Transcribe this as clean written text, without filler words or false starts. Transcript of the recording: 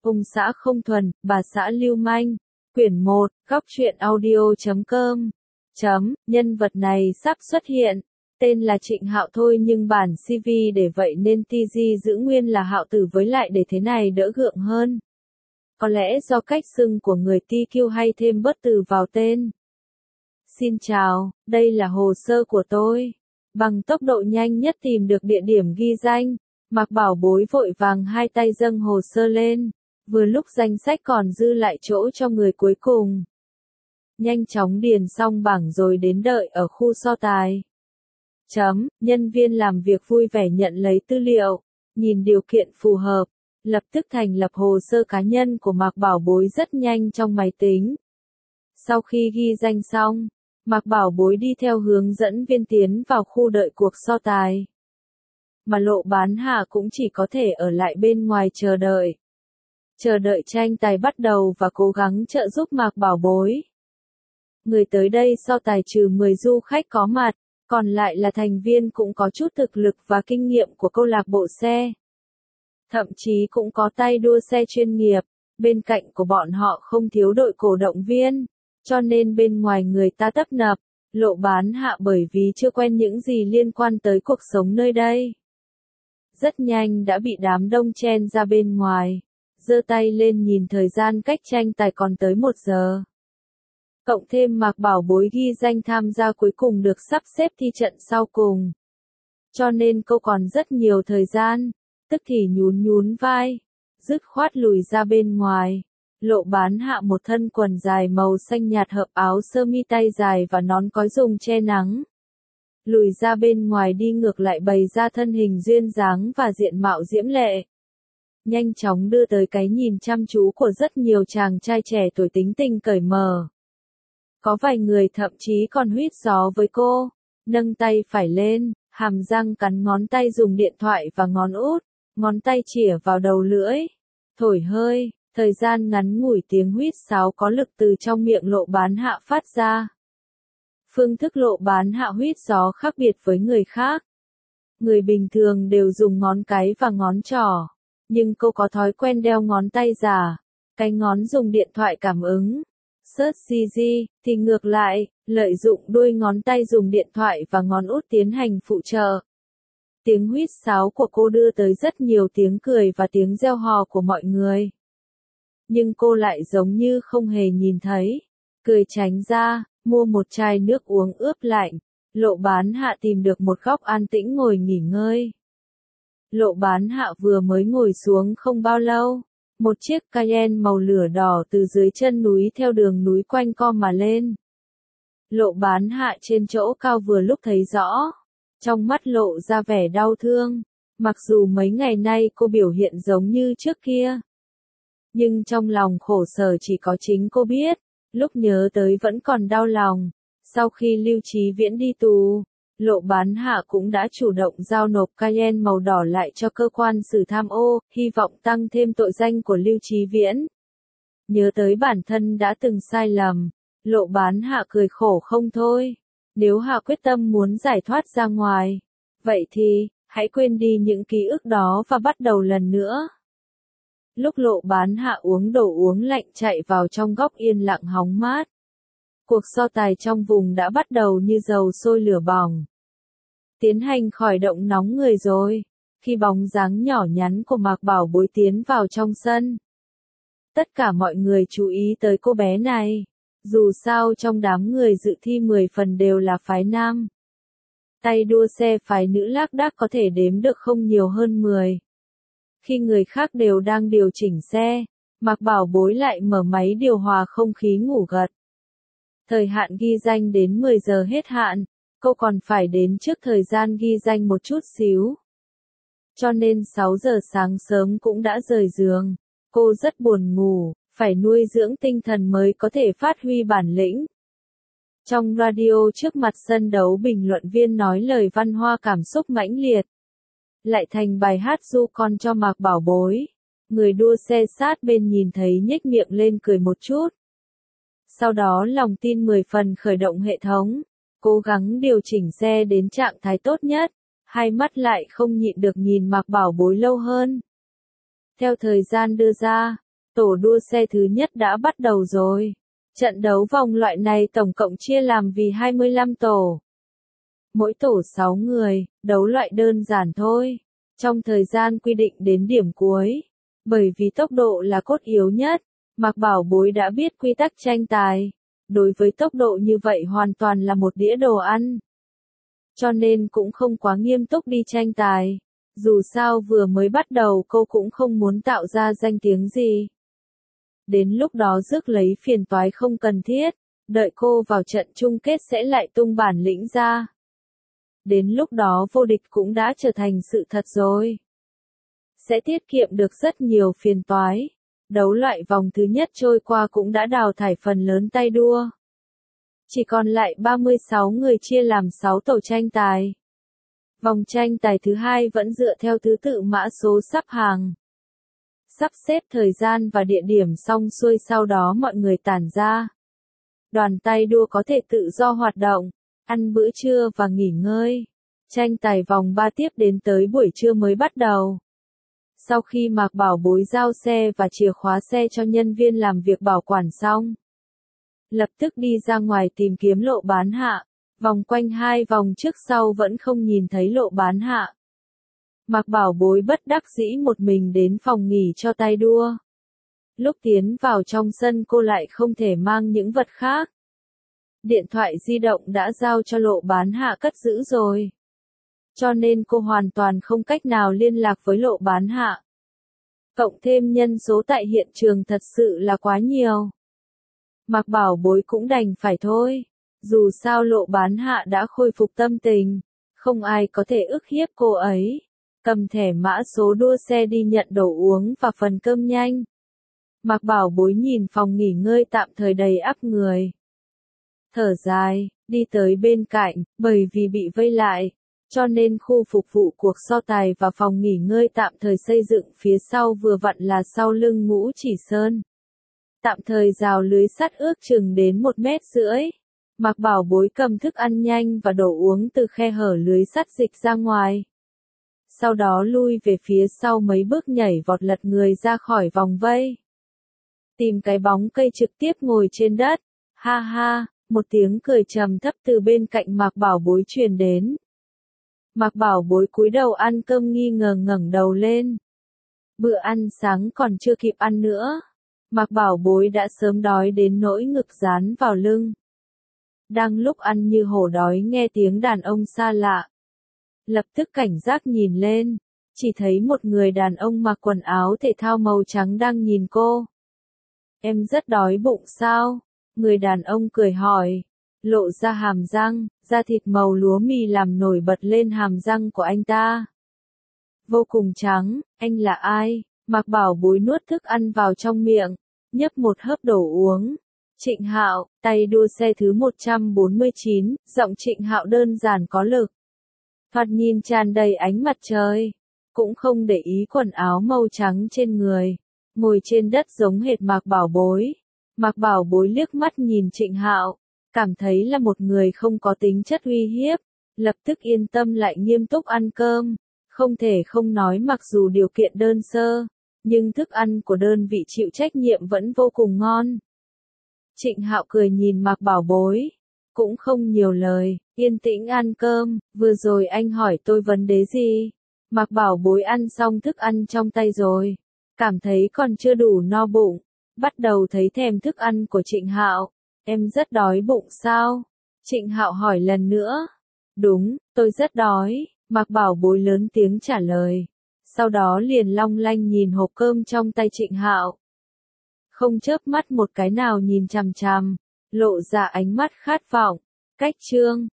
Ông xã không thuần, bà xã lưu manh. Quyển 1, góc truyện audio.com. Nhân vật này sắp xuất hiện. Tên là Trịnh Hạo thôi nhưng bản CV để vậy nên TG giữ nguyên là Hạo Tử với lại để thế này đỡ gượng hơn. Có lẽ do cách xưng của người TQ hay thêm bớt từ vào tên. Xin chào, đây là hồ sơ của tôi. Bằng tốc độ nhanh nhất tìm được địa điểm ghi danh, Mạc Bảo Bối vội vàng hai tay dâng hồ sơ lên, vừa lúc danh sách còn dư lại chỗ cho người cuối cùng. Nhanh chóng điền xong bảng rồi đến đợi ở khu so tài. Nhân viên làm việc vui vẻ nhận lấy tư liệu, nhìn điều kiện phù hợp, lập tức thành lập hồ sơ cá nhân của Mạc Bảo Bối rất nhanh trong máy tính. Sau khi ghi danh xong, Mạc Bảo Bối đi theo hướng dẫn viên tiến vào khu đợi cuộc so tài. Mà Lộ Bán Hạ cũng chỉ có thể ở lại bên ngoài chờ đợi. Chờ đợi tranh tài bắt đầu và cố gắng trợ giúp Mạc Bảo Bối. Người tới đây so tài trừ 10 du khách có mặt, còn lại là thành viên cũng có chút thực lực và kinh nghiệm của câu lạc bộ xe. Thậm chí cũng có tay đua xe chuyên nghiệp, bên cạnh của bọn họ không thiếu đội cổ động viên, cho nên bên ngoài người ta tấp nập, Lộ Bán Hạ bởi vì chưa quen những gì liên quan tới cuộc sống nơi đây. Rất nhanh đã bị đám đông chen ra bên ngoài, giơ tay lên nhìn thời gian cách tranh tài còn tới 1 giờ. Cộng thêm Mạc Bảo Bối ghi danh tham gia cuối cùng được sắp xếp thi trận sau cùng. Cho nên cô còn rất nhiều thời gian, tức thì nhún vai, dứt khoát lùi ra bên ngoài. Lộ Bán Hạ một thân quần dài màu xanh nhạt hợp áo sơ mi tay dài và nón cói dùng che nắng. Lùi ra bên ngoài đi ngược lại bày ra thân hình duyên dáng và diện mạo diễm lệ. Nhanh chóng đưa tới cái nhìn chăm chú của rất nhiều chàng trai trẻ tuổi tính tình cởi mở. Có vài người thậm chí còn huýt gió với cô, nâng tay phải lên, hàm răng cắn ngón tay dùng điện thoại và ngón út, ngón tay chĩa vào đầu lưỡi, thổi hơi, thời gian ngắn ngủi tiếng huýt sáo có lực từ trong miệng Lộ Bán Hạ phát ra. Phương thức Lộ Bán Hạ huýt gió khác biệt với người khác. Người bình thường đều dùng ngón cái và ngón trỏ, nhưng cô có thói quen đeo ngón tay giả, cái ngón dùng điện thoại cảm ứng. Search CG, thì ngược lại, lợi dụng đuôi ngón tay dùng điện thoại và ngón út tiến hành phụ trợ. Tiếng huýt sáo của cô đưa tới rất nhiều tiếng cười và tiếng reo hò của mọi người. Nhưng cô lại giống như không hề nhìn thấy, cười tránh ra, mua một chai nước uống ướp lạnh. Lộ Bán Hạ tìm được một góc an tĩnh ngồi nghỉ ngơi. Lộ Bán Hạ vừa mới ngồi xuống không bao lâu. Một chiếc Cayenne màu lửa đỏ từ dưới chân núi theo đường núi quanh co mà lên. Lộ Bán Hạ trên chỗ cao vừa lúc thấy rõ. Trong mắt lộ ra vẻ đau thương. Mặc dù mấy ngày nay cô biểu hiện giống như trước kia. Nhưng trong lòng khổ sở chỉ có chính cô biết. Lúc nhớ tới vẫn còn đau lòng. Sau khi Lưu Chí Viễn đi tù, Lộ Bán Hạ cũng đã chủ động giao nộp Cayenne màu đỏ lại cho cơ quan xử tham ô, hy vọng tăng thêm tội danh của Lưu Chí Viễn. Nhớ tới bản thân đã từng sai lầm, Lộ Bán Hạ cười khổ không thôi. Nếu Hạ quyết tâm muốn giải thoát ra ngoài, vậy thì, hãy quên đi những ký ức đó và bắt đầu lần nữa. Lúc Lộ Bán Hạ uống đồ uống lạnh chạy vào trong góc yên lặng hóng mát. Cuộc so tài trong vùng đã bắt đầu như dầu sôi lửa bỏng. Tiến hành khởi động nóng người rồi, khi bóng dáng nhỏ nhắn của Mạc Bảo Bối tiến vào trong sân. Tất cả mọi người chú ý tới cô bé này, dù sao trong đám người dự thi 10 phần đều là phái nam. Tay đua xe phái nữ lác đác có thể đếm được không nhiều hơn 10. Khi người khác đều đang điều chỉnh xe, Mạc Bảo Bối lại mở máy điều hòa không khí ngủ gật. Thời hạn ghi danh đến 10 giờ hết hạn, cô còn phải đến trước thời gian ghi danh một chút xíu. Cho nên 6 giờ sáng sớm cũng đã rời giường, cô rất buồn ngủ, phải nuôi dưỡng tinh thần mới có thể phát huy bản lĩnh. Trong radio trước mặt sân đấu bình luận viên nói lời văn hoa cảm xúc mãnh liệt. Lại thành bài hát du con cho Mạc Bảo Bối. Người đua xe sát bên nhìn thấy nhếch miệng lên cười một chút. Sau đó lòng tin 10 phần khởi động hệ thống, cố gắng điều chỉnh xe đến trạng thái tốt nhất, hai mắt lại không nhịn được nhìn Mạc Bảo Bối lâu hơn. Theo thời gian đưa ra, Tổ đua xe thứ nhất đã bắt đầu rồi. Trận đấu vòng loại này tổng cộng chia làm vì 25 tổ. Mỗi tổ 6 người, đấu loại đơn giản thôi. Trong thời gian quy định đến điểm cuối. Bởi vì tốc độ là cốt yếu nhất, Mạc Bảo Bối đã biết quy tắc tranh tài. Đối với tốc độ như vậy hoàn toàn là một đĩa đồ ăn. Cho nên cũng không quá nghiêm túc đi tranh tài. Dù sao vừa mới bắt đầu cô cũng không muốn tạo ra danh tiếng gì. Đến lúc đó rước lấy phiền toái không cần thiết, đợi cô vào trận chung kết sẽ lại tung bản lĩnh ra. Đến lúc đó vô địch cũng đã trở thành sự thật rồi. Sẽ tiết kiệm được rất nhiều phiền toái. Đấu loại vòng thứ nhất trôi qua cũng đã đào thải phần lớn tay đua. Chỉ còn lại 36 người chia làm 6 tổ tranh tài. Vòng tranh tài thứ hai vẫn dựa theo thứ tự mã số sắp hàng. Sắp xếp thời gian và địa điểm xong xuôi sau đó mọi người tản ra. Đoàn tay đua có thể tự do hoạt động, ăn bữa trưa và nghỉ ngơi. Tranh tài vòng 3 tiếp đến tới buổi trưa mới bắt đầu. Sau khi Mạc Bảo Bối giao xe và chìa khóa xe cho nhân viên làm việc bảo quản xong, lập tức đi ra ngoài tìm kiếm Lộ Bán Hạ. Vòng quanh 2 vòng trước sau vẫn không nhìn thấy Lộ Bán Hạ. Mạc Bảo Bối bất đắc dĩ một mình đến phòng nghỉ cho tay đua. Lúc tiến vào trong sân cô lại không thể mang những vật khác. Điện thoại di động đã giao cho Lộ Bán Hạ cất giữ rồi. Cho nên cô hoàn toàn không cách nào liên lạc với Lộ Bán Hạ. Cộng thêm nhân số tại hiện trường thật sự là quá nhiều. Mạc Bảo Bối cũng đành phải thôi. Dù sao Lộ Bán Hạ đã khôi phục tâm tình. Không ai có thể ức hiếp cô ấy. Cầm thẻ mã số đua xe đi nhận đồ uống và phần cơm nhanh. Mạc Bảo Bối nhìn phòng nghỉ ngơi tạm thời đầy ắp người. Thở dài, đi tới bên cạnh, bởi vì bị vây lại. Cho nên khu phục vụ cuộc so tài và phòng nghỉ ngơi tạm thời xây dựng phía sau vừa vặn là sau lưng Ngũ Chỉ Sơn. Tạm thời rào lưới sắt ước chừng đến 1,5 mét. Mạc Bảo Bối cầm thức ăn nhanh và đồ uống từ khe hở lưới sắt dịch ra ngoài. Sau đó lui về phía sau mấy bước nhảy vọt lật người ra khỏi vòng vây. Tìm cái bóng cây trực tiếp ngồi trên đất. Ha ha, một tiếng cười trầm thấp từ bên cạnh Mạc Bảo Bối truyền đến. Mạc Bảo Bối cúi đầu ăn cơm nghi ngờ ngẩng đầu lên. Bữa ăn sáng còn chưa kịp ăn nữa. Mạc Bảo Bối đã sớm đói đến nỗi ngực dán vào lưng. Đang lúc ăn như hổ đói nghe tiếng đàn ông xa lạ. Lập tức cảnh giác nhìn lên. Chỉ thấy một người đàn ông mặc quần áo thể thao màu trắng đang nhìn cô. Em rất đói bụng sao? Người đàn ông cười hỏi. Lộ ra hàm răng, da thịt màu lúa mì làm nổi bật lên hàm răng của anh ta. Vô cùng trắng, anh là ai? Mạc Bảo Bối nuốt thức ăn vào trong miệng, nhấp một hớp đồ uống. Trịnh Hạo, tay đua xe thứ 149, giọng Trịnh Hạo đơn giản có lực. Thoạt nhìn tràn đầy ánh mặt trời, cũng không để ý quần áo màu trắng trên người, ngồi trên đất giống hệt Mạc Bảo Bối. Mạc Bảo Bối liếc mắt nhìn Trịnh Hạo, cảm thấy là một người không có tính chất uy hiếp, lập tức yên tâm lại nghiêm túc ăn cơm. Không thể không nói mặc dù điều kiện đơn sơ, nhưng thức ăn của đơn vị chịu trách nhiệm vẫn vô cùng ngon. Trịnh Hạo cười nhìn Mạc Bảo Bối, cũng không nhiều lời, yên tĩnh ăn cơm. Vừa rồi anh hỏi tôi vấn đề gì? Mạc Bảo Bối ăn xong thức ăn trong tay rồi, cảm thấy còn chưa đủ no bụng, bắt đầu thấy thèm thức ăn của Trịnh Hạo. Em rất đói bụng sao? Trịnh Hạo hỏi lần nữa. Đúng, tôi rất đói, Mạc Bảo Bối lớn tiếng trả lời. Sau đó liền long lanh nhìn hộp cơm trong tay Trịnh Hạo. Không chớp mắt một cái nào nhìn chằm chằm, lộ ra ánh mắt khát vọng. Cách chương